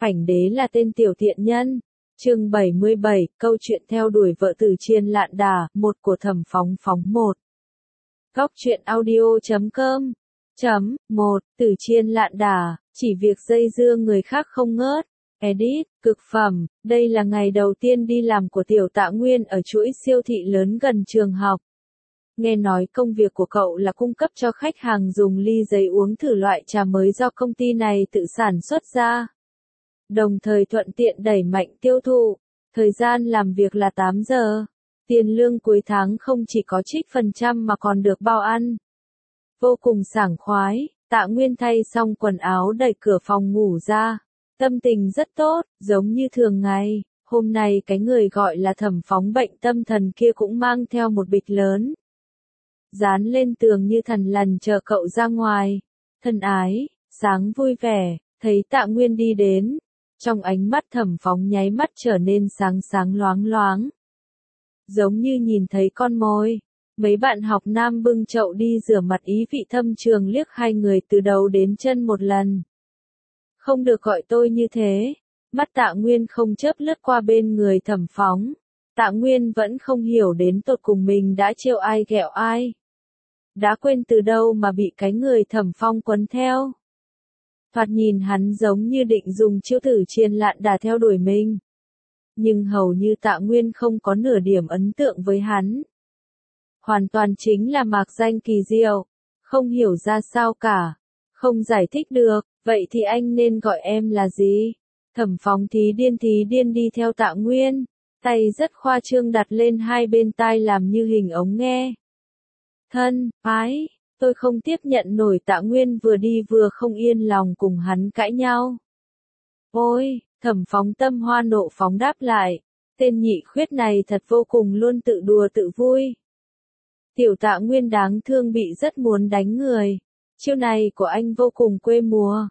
Ảnh đế là tên tiểu thiện nhân. Chương 77, câu chuyện theo đuổi vợ Từ Chiên Lạn Đà, một của Thẩm Phóng Phóng 1. Góc truyện audio.com. 1. Từ Chiên Lạn Đà, chỉ việc dây dưa người khác không ngớt. Edit, cực phẩm, đây là ngày đầu tiên đi làm của Tiểu Tạ Nguyên ở chuỗi siêu thị lớn gần trường học. Nghe nói công việc của cậu là cung cấp cho khách hàng dùng ly giấy uống thử loại trà mới do công ty này tự sản xuất ra. Đồng thời thuận tiện đẩy mạnh tiêu thụ. Thời gian làm việc là 8 giờ. Tiền lương cuối tháng không chỉ có trích phần trăm mà còn được bao ăn. Vô cùng sảng khoái, Tạ Nguyên thay xong quần áo đẩy cửa phòng ngủ ra. Tâm tình rất tốt, giống như thường ngày. Hôm nay cái người gọi là Thẩm Phóng bệnh tâm thần kia cũng mang theo một bịch lớn. Dán lên tường như thần lần chờ cậu ra ngoài. Thân ái, sáng vui vẻ, thấy Tạ Nguyên đi đến. Trong ánh mắt Thẩm Phóng nháy mắt trở nên sáng sáng loáng loáng. Giống như nhìn thấy con mồi. Mấy bạn học nam bưng chậu đi rửa mặt ý vị thâm trường liếc hai người từ đầu đến chân một lần. Không được gọi tôi như thế. Mắt Tạ Nguyên không chớp lướt qua bên người Thẩm Phóng. Tạ Nguyên vẫn không hiểu đến tột cùng mình đã trêu ai ghẹo ai. Đã quên từ đâu mà bị cái người Thẩm Phong quấn theo. Thoạt nhìn hắn giống như định dùng chiêu Từ Chiên Lạn Đà theo đuổi mình. Nhưng hầu như Tạ Nguyên không có nửa điểm ấn tượng với hắn. Hoàn toàn chính là mạc danh kỳ diệu. Không hiểu ra sao cả. Không giải thích được, vậy thì anh nên gọi em là gì? Thẩm Phóng thí điên đi theo Tạ Nguyên. Tay rất khoa trương đặt lên hai bên tai làm như hình ống nghe. Thân, ái. Tôi không tiếp nhận nổi. Tạ Nguyên vừa đi vừa không yên lòng cùng hắn cãi nhau. Ôi, Thẩm Phóng tâm hoa nộ phóng đáp lại. Tên nhị khuyết này thật vô cùng luôn tự đùa tự vui. Tiểu Tạ Nguyên đáng thương bị rất muốn đánh người. Chiêu này của anh vô cùng quê mùa.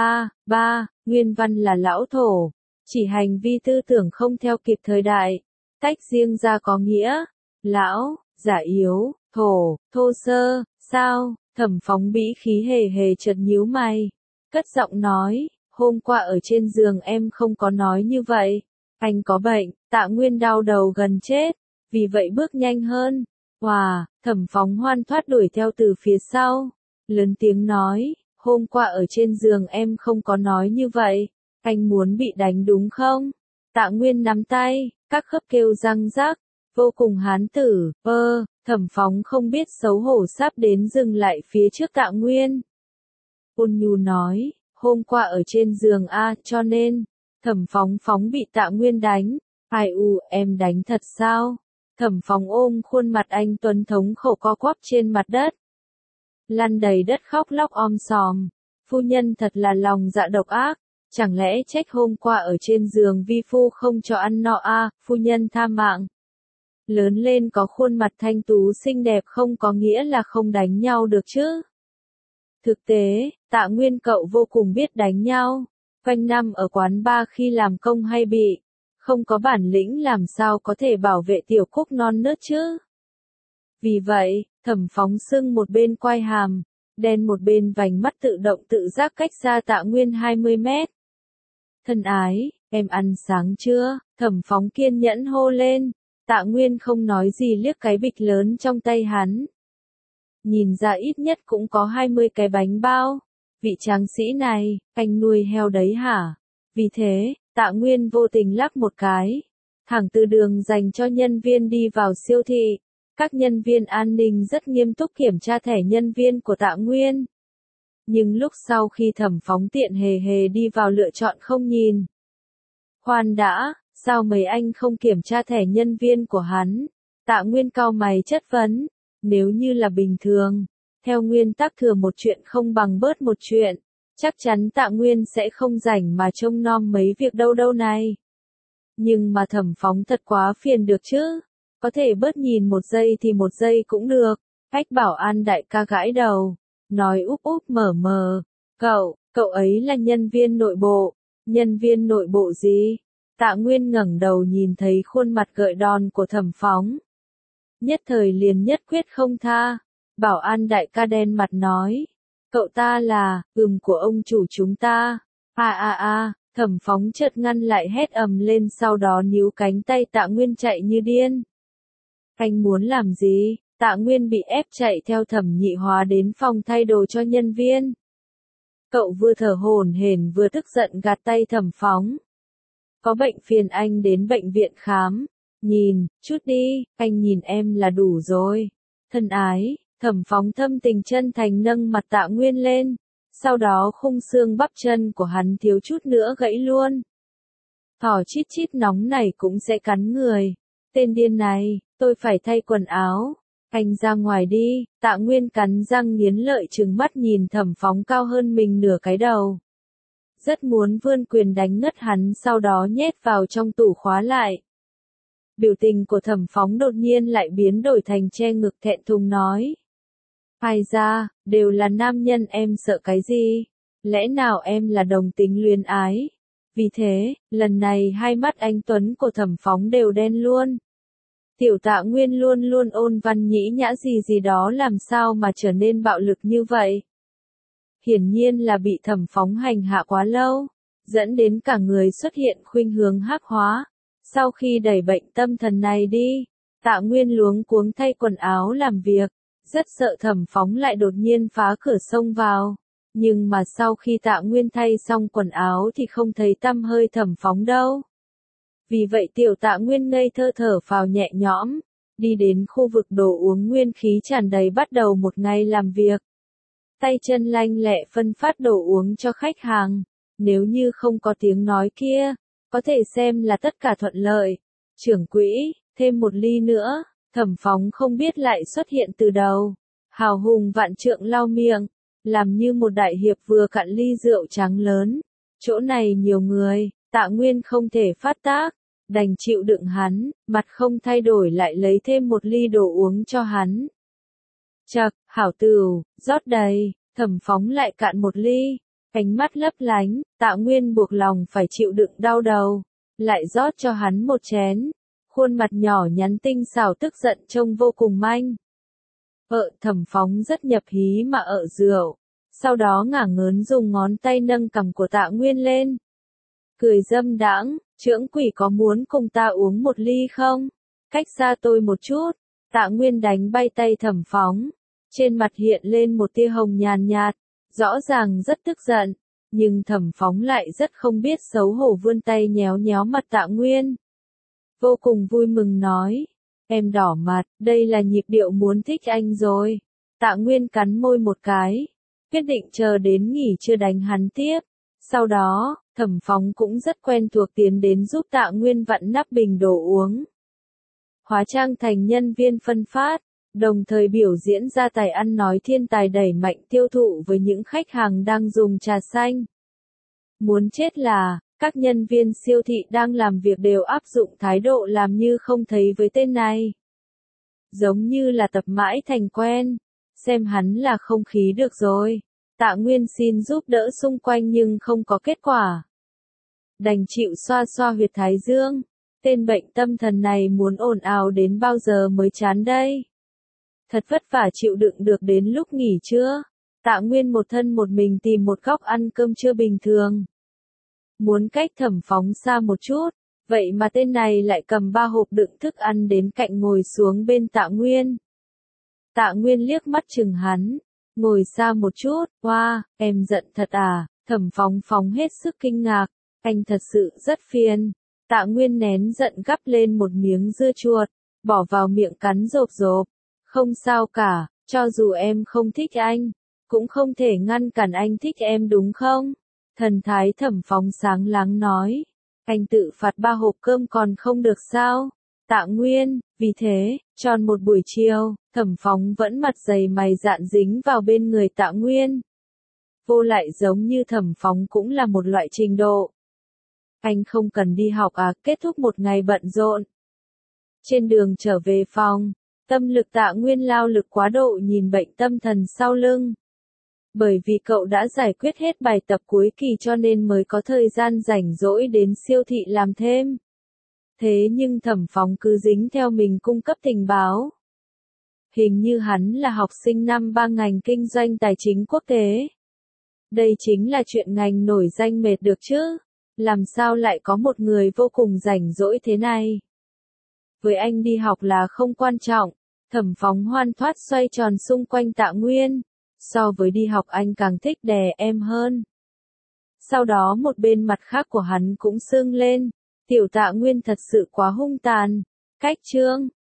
Ba, Nguyên Văn là lão thổ. Chỉ hành vi tư tưởng không theo kịp thời đại. Tách riêng ra có nghĩa. Lão, giả yếu, thô sơ, sao? Thẩm Phóng bĩ khí hề chợt nhíu mày. Cất giọng nói, hôm qua ở trên giường em không có nói như vậy. Anh có bệnh. Tạ Nguyên đau đầu gần chết. Vì vậy bước nhanh hơn. Thẩm Phóng hoan thoát đuổi theo từ phía sau. Lớn tiếng nói, hôm qua ở trên giường em không có nói như vậy. Anh muốn bị đánh đúng không? Tạ Nguyên nắm tay, các khớp kêu răng rắc. Vô cùng hán tử, Thẩm Phóng không biết xấu hổ sắp đến dừng lại phía trước Tạ Nguyên. Ôn nhu nói, hôm qua ở trên giường cho nên, Thẩm Phóng bị Tạ Nguyên đánh. Ai em đánh thật sao? Thẩm Phóng ôm khuôn mặt anh tuấn thống khổ co quắp trên mặt đất. Lăn đầy đất khóc lóc om sòm. Phu nhân thật là lòng dạ độc ác. Chẳng lẽ trách hôm qua ở trên giường vi phu không cho ăn no phu nhân tha mạng. Lớn lên có khuôn mặt thanh tú xinh đẹp không có nghĩa là không đánh nhau được chứ. Thực tế, Tạ Nguyên cậu vô cùng biết đánh nhau. Quanh năm ở quán bar khi làm công hay bị. Không có bản lĩnh làm sao có thể bảo vệ tiểu Cúc non nớt chứ. Vì vậy, Thẩm Phóng sưng một bên quai hàm, đen một bên vành mắt tự động tự giác cách xa Tạ Nguyên 20 mét. Thân ái, em ăn sáng chưa? Thẩm Phóng kiên nhẫn hô lên. Tạ Nguyên không nói gì liếc cái bịch lớn trong tay hắn. Nhìn ra ít nhất cũng có 20 cái bánh bao. Vị tráng sĩ này, anh nuôi heo đấy hả? Vì thế, Tạ Nguyên vô tình lắc một cái. Thẳng từ đường dành cho nhân viên đi vào siêu thị. Các nhân viên an ninh rất nghiêm túc kiểm tra thẻ nhân viên của Tạ Nguyên. Nhưng lúc sau khi Thẩm Phóng tiện hề đi vào lựa chọn không nhìn. Khoan đã, sao mấy anh không kiểm tra thẻ nhân viên của hắn? Tạ Nguyên cau mày chất vấn. Nếu như là bình thường, theo nguyên tắc thừa một chuyện không bằng bớt một chuyện, chắc chắn Tạ Nguyên sẽ không rảnh mà trông nom mấy việc đâu này. Nhưng mà Thẩm Phóng thật quá phiền được chứ. Có thể bớt nhìn một giây thì một giây cũng được. Ách bảo an đại ca gãi đầu. Nói úp mờ. Cậu ấy là nhân viên nội bộ. Nhân viên nội bộ gì? Tạ Nguyên ngẩng đầu nhìn thấy khuôn mặt gợi đòn của Thẩm Phóng. Nhất thời liền nhất quyết không tha. Bảo an đại ca đen mặt nói. Cậu ta là, của ông chủ chúng ta. Thẩm Phóng chợt ngăn lại hét ầm lên sau đó níu cánh tay Tạ Nguyên chạy như điên. Anh muốn làm gì? Tạ Nguyên bị ép chạy theo Thẩm Nhị Hóa đến phòng thay đồ cho nhân viên. Cậu vừa thở hổn hển vừa tức giận gạt tay Thẩm Phóng. Có bệnh phiền anh đến bệnh viện khám. Nhìn, chút đi, anh nhìn em là đủ rồi. Thân ái, Thẩm Phóng thâm tình chân thành nâng mặt Tạ Nguyên lên. Sau đó khung xương bắp chân của hắn thiếu chút nữa gãy luôn. Thỏ chít chít nóng này cũng sẽ cắn người. Tên điên này, tôi phải thay quần áo. Anh ra ngoài đi, Tạ Nguyên cắn răng nghiến lợi trừng mắt nhìn Thẩm Phóng cao hơn mình nửa cái đầu. Rất muốn vươn quyền đánh ngất hắn sau đó nhét vào trong tủ khóa lại. Biểu tình của Thẩm Phóng đột nhiên lại biến đổi thành che ngực thẹn thùng nói. Ai ra, đều là nam nhân em sợ cái gì? Lẽ nào em là đồng tính luyến ái? Vì thế, lần này hai mắt anh Tuấn của Thẩm Phóng đều đen luôn. Tiểu Tạ Nguyên luôn luôn ôn văn nhĩ nhã gì đó làm sao mà trở nên bạo lực như vậy? Hiển nhiên là bị Thẩm Phóng hành hạ quá lâu, dẫn đến cả người xuất hiện khuynh hướng hắc hóa. Sau khi đẩy bệnh tâm thần này đi, Tạ Nguyên luống cuống thay quần áo làm việc, rất sợ Thẩm Phóng lại đột nhiên phá cửa xông vào. Nhưng mà sau khi Tạ Nguyên thay xong quần áo thì không thấy tăm hơi Thẩm Phóng đâu. Vì vậy tiểu Tạ Nguyên ngây thơ thở phào nhẹ nhõm, đi đến khu vực đồ uống nguyên khí tràn đầy bắt đầu một ngày làm việc. Tay chân lanh lẹ phân phát đồ uống cho khách hàng, nếu như không có tiếng nói kia, có thể xem là tất cả thuận lợi. Trưởng quỹ, thêm một ly nữa, Thẩm Phóng không biết lại xuất hiện từ đầu. Hào hùng vạn trượng lau miệng, làm như một đại hiệp vừa cạn ly rượu trắng lớn. Chỗ này nhiều người, Tạ Nguyên không thể phát tác, đành chịu đựng hắn, mặt không thay đổi lại lấy thêm một ly đồ uống cho hắn. Chậc, hảo tửu, rót đầy, Thẩm Phóng lại cạn một ly, ánh mắt lấp lánh, Tạ Nguyên buộc lòng phải chịu đựng đau đầu, lại rót cho hắn một chén. Khuôn mặt nhỏ nhắn tinh xảo tức giận trông vô cùng manh. Thẩm Phóng rất nhập hí mà rượu, sau đó ngả ngớn dùng ngón tay nâng cằm của Tạ Nguyên lên. Cười dâm đãng, trưởng quỷ có muốn cùng ta uống một ly không? Cách xa tôi một chút. Tạ Nguyên đánh bay tay Thẩm Phóng. Trên mặt hiện lên một tia hồng nhàn nhạt, rõ ràng rất tức giận. Nhưng Thẩm Phóng lại rất không biết xấu hổ vươn tay nhéo nhéo mặt Tạ Nguyên. Vô cùng vui mừng nói. Em đỏ mặt, đây là nhịp điệu muốn thích anh rồi. Tạ Nguyên cắn môi một cái. Quyết định chờ đến nghỉ trưa đánh hắn tiếp. Sau đó, Thẩm Phóng cũng rất quen thuộc tiến đến giúp Tạ Nguyên vặn nắp bình đồ uống. Hóa trang thành nhân viên phân phát, đồng thời biểu diễn ra tài ăn nói thiên tài đẩy mạnh tiêu thụ với những khách hàng đang dùng trà xanh. Muốn chết là, các nhân viên siêu thị đang làm việc đều áp dụng thái độ làm như không thấy với tên này. Giống như là tập mãi thành quen, xem hắn là không khí được rồi. Tạ Nguyên xin giúp đỡ xung quanh nhưng không có kết quả. Đành chịu xoa xoa huyệt thái dương. Tên bệnh tâm thần này muốn ồn ào đến bao giờ mới chán đây? Thật vất vả chịu đựng được đến lúc nghỉ trưa. Tạ Nguyên một thân một mình tìm một góc ăn cơm trưa bình thường. Muốn cách Thẩm Phóng xa một chút, vậy mà tên này lại cầm 3 hộp đựng thức ăn đến cạnh ngồi xuống bên Tạ Nguyên. Tạ Nguyên liếc mắt chừng hắn, ngồi xa một chút, wow, em giận thật à? Thẩm Phóng phóng hết sức kinh ngạc, anh thật sự rất phiền. Tạ Nguyên nén giận gắp lên một miếng dưa chuột, bỏ vào miệng cắn rộp rộp. Không sao cả, cho dù em không thích anh, cũng không thể ngăn cản anh thích em đúng không? Thần thái Thẩm Phóng sáng láng nói. Anh tự phạt 3 hộp cơm còn không được sao? Tạ Nguyên, vì thế, tròn một buổi chiều, Thẩm Phóng vẫn mặt dày mày dạn dính vào bên người Tạ Nguyên. Vô lại giống như Thẩm Phóng cũng là một loại trình độ. Anh không cần đi học à? Kết thúc một ngày bận rộn. Trên đường trở về phòng, tâm lực Tạ Nguyên lao lực quá độ nhìn bệnh tâm thần sau lưng. Bởi vì cậu đã giải quyết hết bài tập cuối kỳ cho nên mới có thời gian rảnh rỗi đến siêu thị làm thêm. Thế nhưng Thẩm Phóng cứ dính theo mình cung cấp tình báo. Hình như hắn là học sinh năm 3 ngành kinh doanh tài chính quốc tế. Đây chính là chuyện ngành nổi danh mệt được chứ. Làm sao lại có một người vô cùng rảnh rỗi thế này? Với anh đi học là không quan trọng. Thẩm Phóng hoan thoát xoay tròn xung quanh Tạ Nguyên. So với đi học anh càng thích đè em hơn. Sau đó một bên mặt khác của hắn cũng sưng lên. Tiểu Tạ Nguyên thật sự quá hung tàn. Cách chương